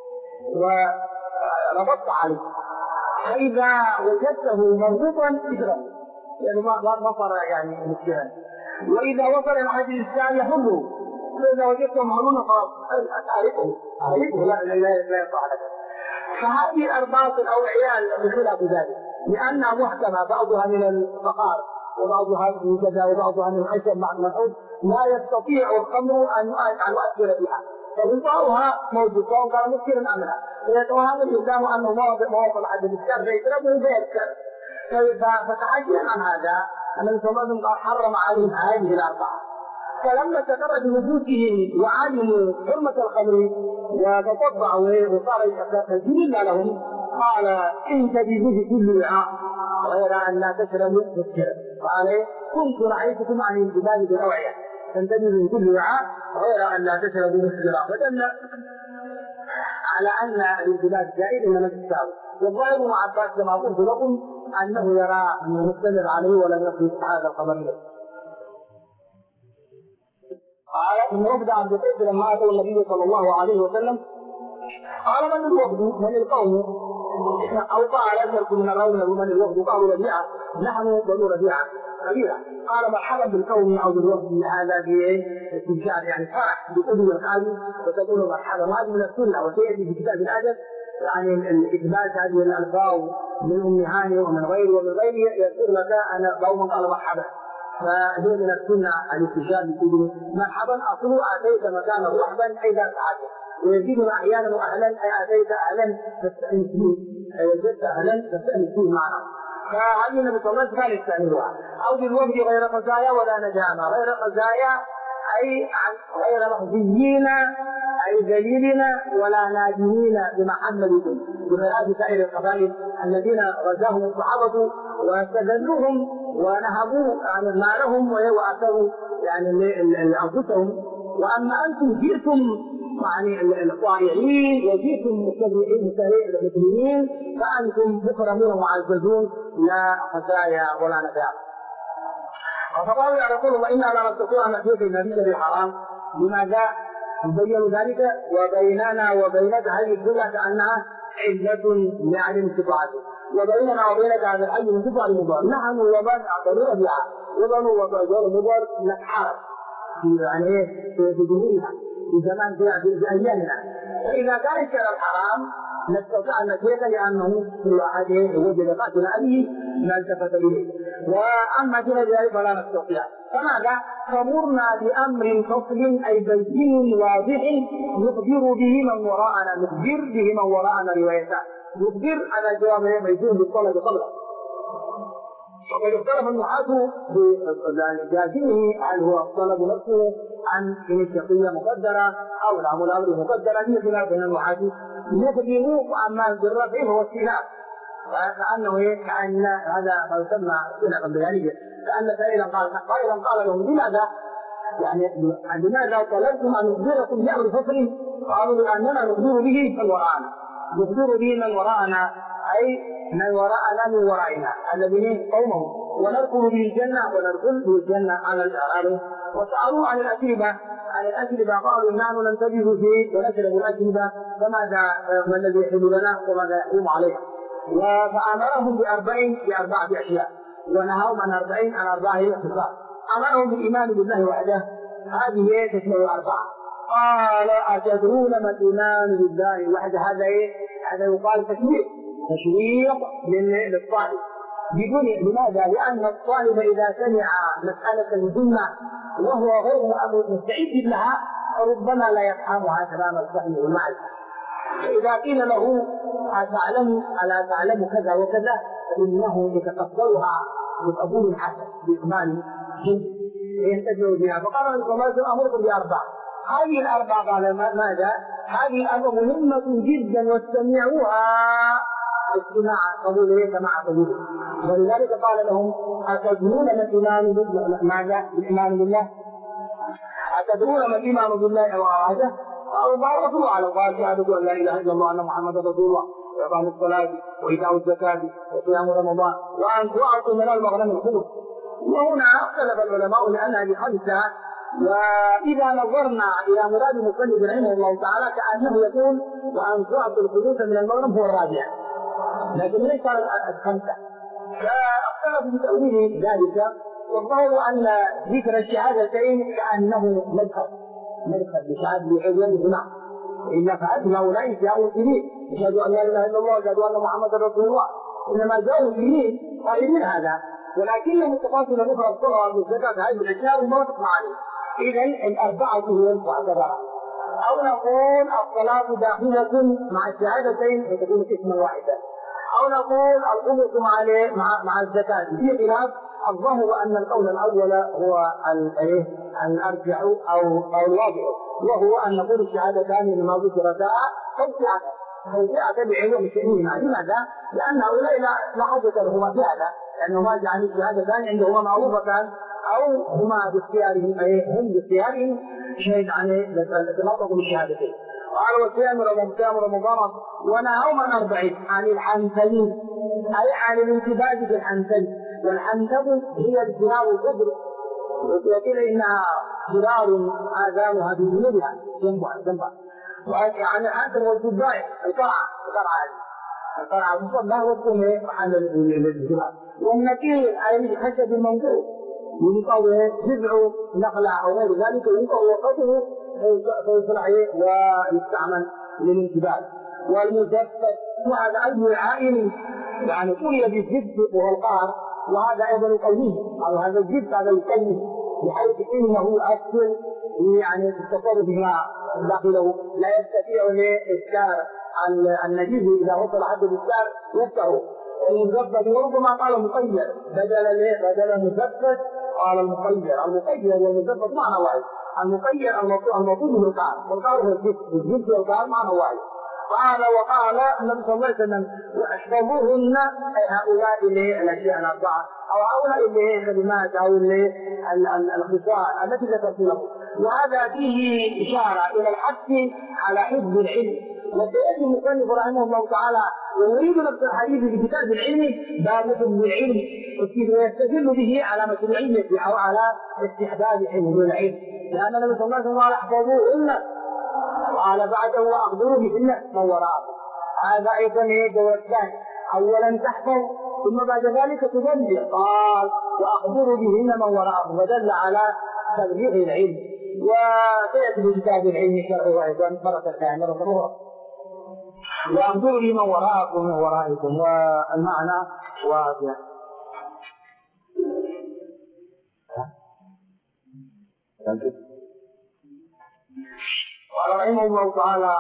وربطت عليه، فإذا وجدته مربوطا اشرب يعني ما صار يعني مشكلة. وإذا وصل إلى حد الإسكار يحله، فإذا وجدته معلومة خلاص أعرفه لا يصح لك. فهذه الأربعة الأوعية بخلاف ذلك لأنها محكمة، بعضها من الفقار وبعضها من كذا وبعضها من الخشب مع المنحوت، لا يستطيع الخمر أن يؤثر بها، فغطاؤها موجود سواء كان مسكرا أم لا. فيتوهم الإنسان أنه ما وصل حد الإسكار فيشربه فيسكر. فتعجل عن هذا النبي صلى الله عليه وسلم حرم عليهم هذه الأربعة. فلما استقر بوجودهم وعلموا حرمة الخمر وتطبعوا وصار تجلل لهم قال انتبهوا بكل وعاء غير أن لا تشربوا مسكرا. قال كنت رأيتكم عن الانتباه بالأوعية فانتبهوا بكل وعاء غير أن لا تشربوا مسكرا، فدل على أن الانتباه جائز إنما تستاوي. والظاهر ابن عباس كما قلت لكم أنه يرى أنه مستمر عليه ولم يقف هذا الخبر. قال إن وفد عبد القيس لما أتوا النبي صلى الله عليه وسلم قال من الوفد؟ من القوم؟ أو قال ترك من الرون من الوفد؟ قالوا ربيعة، نحن بنو ربيعة كبيرة. قال مرحبا بالقوم أو بالوفد. هذا باستبشار يعني فرح بقدوم الخالي وتقول مرحبا. هذه من السنة وتأتي في كتاب الأدب يعني الإثبات هذه الألفاظ من أم هاني ومن غيره يذكر لك أنا قوم قال مرحبا، فهي من السنة الاستشهاد بقوله مرحبا. أصله أتيت مكانا رحبا أي ذات عدل، ويزيدنا أحيانا وأهلا أي أتيت أهلا تستأنس به، أي وجدت أهلا تستأنس به معنا. فهذه النبي صلى الله عليه وسلم كان يستأنسها. أو بالوفد غير خزايا ولا نجامة. غير خزايا أي غير مخزيين أي ذليلنا ولا نادمين بمحمد بخلاف سائر القبائل الذين غزاهم الصحابة واستذلوهم ونهبوا عن مالهم وأتوا يعني أنفسهم. وأما أنتم جئتم يعني الطائعين وجئتم مسلمين فأنتم مكرمون معززون لا خزايا ولا نجامة. فقالوا يا رسول الله إنا لا نستطيع أن نأتيك النبي بالحرام. لماذا؟ يبين ذلك وبيننا وبينك هذه الدنيا كأنها علة لعدم استطاعته، وبيننا وبينك هذا الحي من استطاع المضار. نحن ومن اعتبر بها وبنوا وبنوا المضار نتحارب يعني في جمهورنا في زمان في أيامنا. فإذا كان الشيء الحرام نستطيع أن نتيك لأنه كل أحد وجد قاتل أبيه ما التفت إليه، وأما دون ذلك فلا نستطيع. فماذا؟ فمرنا بأمر فصل أي بين واضح نخبر به من وراءنا، نخبر به من وراءنا روايتان. نخبر على جواب ميزون بالطلب قبله، وقد اختلف النحاة بجازمه هل هو الطلب نفسه عن إن الشقية مقدرة أو العمل الأمر مقدرة. في خلاف بين النحاة. نخبر أما بالرفع هو استئناف، كأنه كأن هذا ما يسمى استئنافا بيانيا، كأن سائلا قال لهم لماذا؟ يعني لماذا طلبتم أن نخبركم بأمر فصل؟ قالوا لأننا نخبر به من وراءنا. نخبر به من وراءنا أي من وراءنا من ورائنا الذين قومه، وندخل به الجنة وندخل به الجنة على الأعراب. وسألوا عن الأتربة قالوا نحن ننتبه فيه ونشرب الأتربة، فماذا ما الذي يحل لنا وماذا يحرم علينا؟ فأمرهم بأربعة أشياء ونهاهم عن 4 خصال. أمرهم بالإيمان بالله وحده، هذه تشمل 4. قال أتدرون ما الإيمان بالله وحده؟ هذا يقال تشويق للطالب بدون. لماذا؟ لأن الطالب إذا سمع مسألة مهمة وهو غير مستعد لها ربما لا يفهمها تمام الفهم والمعرفة. فإذا قيل له ألا تعلم كذا وكذا فإنه يتقبلها بقبول حسن بإقبال جد ينتبه بها. فقال لكم أمركم ب4. هذه ال4 قال ماذا؟ هذه الأمر مهمة جدا واستمعوها استماع قبوله كما قبوله. ولذلك قال لهم أتدرون ما الإيمان ماذا؟ الإيمان بالله. أتدرون ما الإيمان بالله وعهده؟ قالوا ما رسول على قال شهادة أن لا إله إلا الله أن محمد رسول الله وإقام الصلاة وإيتاء الزكاة وصيام رمضان وأن تعطوا من المغنم الخمس. وهنا اختلف العلماء لأنها ب5. وإذا نظرنا إلى مراد المصنف رحمه الله تعالى كأنه يقول وأن تعطوا الخمس من المغنم هو الرابع، لكن ليس 5. فاختلفوا بتأويل ذلك، والظاهر أن ذكر الشهادتين كأنه مدخل بشهادة العلم بالجماعة. إلا فهذه هؤلاء جاءوا مسلمين يشهدوا أن لا إله إلا الله ويشهدوا أن محمدا رسول الله، إنما جاءوا مسلمين قائلين هذا، ولكنهم التفاصيل الأخرى الصلاة والزكاة هذه الأشياء ما تقع عليه. إذن 4 هي المعتبرة. أو نقول الصلاة داخلة مع الشهادتين فتكون اسما واحدا، أو نقول الخمس مع الزكاة. في خلاف. الظاهر أن القول الأول هو الأرجح أو الواضح، وهو أن نقول الشهادتان لما ذكرتا توسعة بعلوم شأنهما. لماذا؟ لأن هؤلاء لا حاجة لهما في هذا، لأنه ما جعل الشهادتان عندهما معروفتان أو هما باختيارهم هم باختيارهم شهد عن تنطقوا بالشهادتين. قال وصيام رمضان ونهاهم عن 4 عن الحنثلين أي عن الانتباه في الحنثل. والحنثل هي الجرار الخضر، وقيل إنها جرار آذانها بجنوبها جنبها. وعن الحنثل والجباع القرعة مصدها وتكون محل الجرار. والنكير أي الخشب المنقوط ينقوى جذع نخلة أو غير ذلك ينقوى وقته فيصلح ويستعمل للانتباه. والمجفف وهذا أي عائل يعني طولي بالجد وهو القهر، وهذا أيضا يقويه أو هذا الجد هذا يقويه بحيث إنه أكثر يعني التصرف ما داخله لا يستطيع لإسكار النجيب إذا وصل حد الإسكار يفتحه. المجفف وربما قال مقير بدل مجفف قال المقير والمجفف معنى واحد. المقير المطلوب من القهر، والقهر هو الجد والقهر معنى واحد. وقال النبي صلى الله عليه وسلم واحفظوهن أي هؤلاء اللي الأشياء 4 أو هؤلاء اللي كلمات أو اللي الخصال التي ذكرت له. وهذا فيه إشارة إلى الحث على حفظ العلم. وسيأتي المصنف رحمه الله تعالى ويريد نفس الحديث بكتاب العلم بابة بالعلم ويستدل به على مشروعية أو على استحباب حفظ العلم، لأن النبي صلى الله عليه وسلم قال احفظوهن وقال بعده وأخبروا بهن من وراءكم. هذا أيضا الدور الثاني، أولا تحفظ ثم بعد ذلك تبلغ، قال وأخبروا بهن من وراءكم، ودل على تبليغ العلم. وسيأتي بكتاب العلم شرعه أيضا مرة ثانية مرة أخرى، وأخبروا بمن وراءكم ومن ورائكم، والمعنى واضح. قال رحمه الله تعالى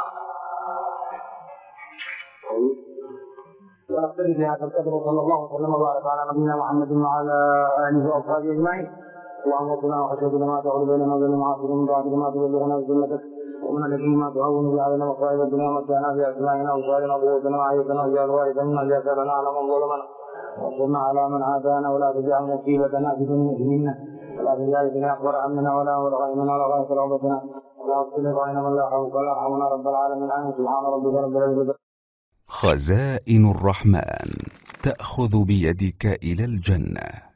ونقتدي بهذا القدر، صلى الله وسلم وبارك على نبينا محمد وعلى اله واصحابه اجمعين. اللهم اغفرنا وحسبنا ما تعود بيننا وبين معاصيك من بعد ما تبلغنا بسنتك ومن الذين ما تهون علينا مصائب الدنيا ومتعنا باسمائنا وابصارنا وقوتنا وعيتنا وجعل وارثا منا جعلنا على من ظلمنا وانصرنا على من عادانا ولا تجعل مصيبتنا في ديننا ولا تجعل الدنيا اكبر همنا ولا مبلغ علمنا ولا غاية رغبتنا ولا تسلط علينا من لا حول ولا قوة رب العالمين. سبحان ربك رب العزة. خزائن الرحمن تأخذ بيدك إلى الجنة.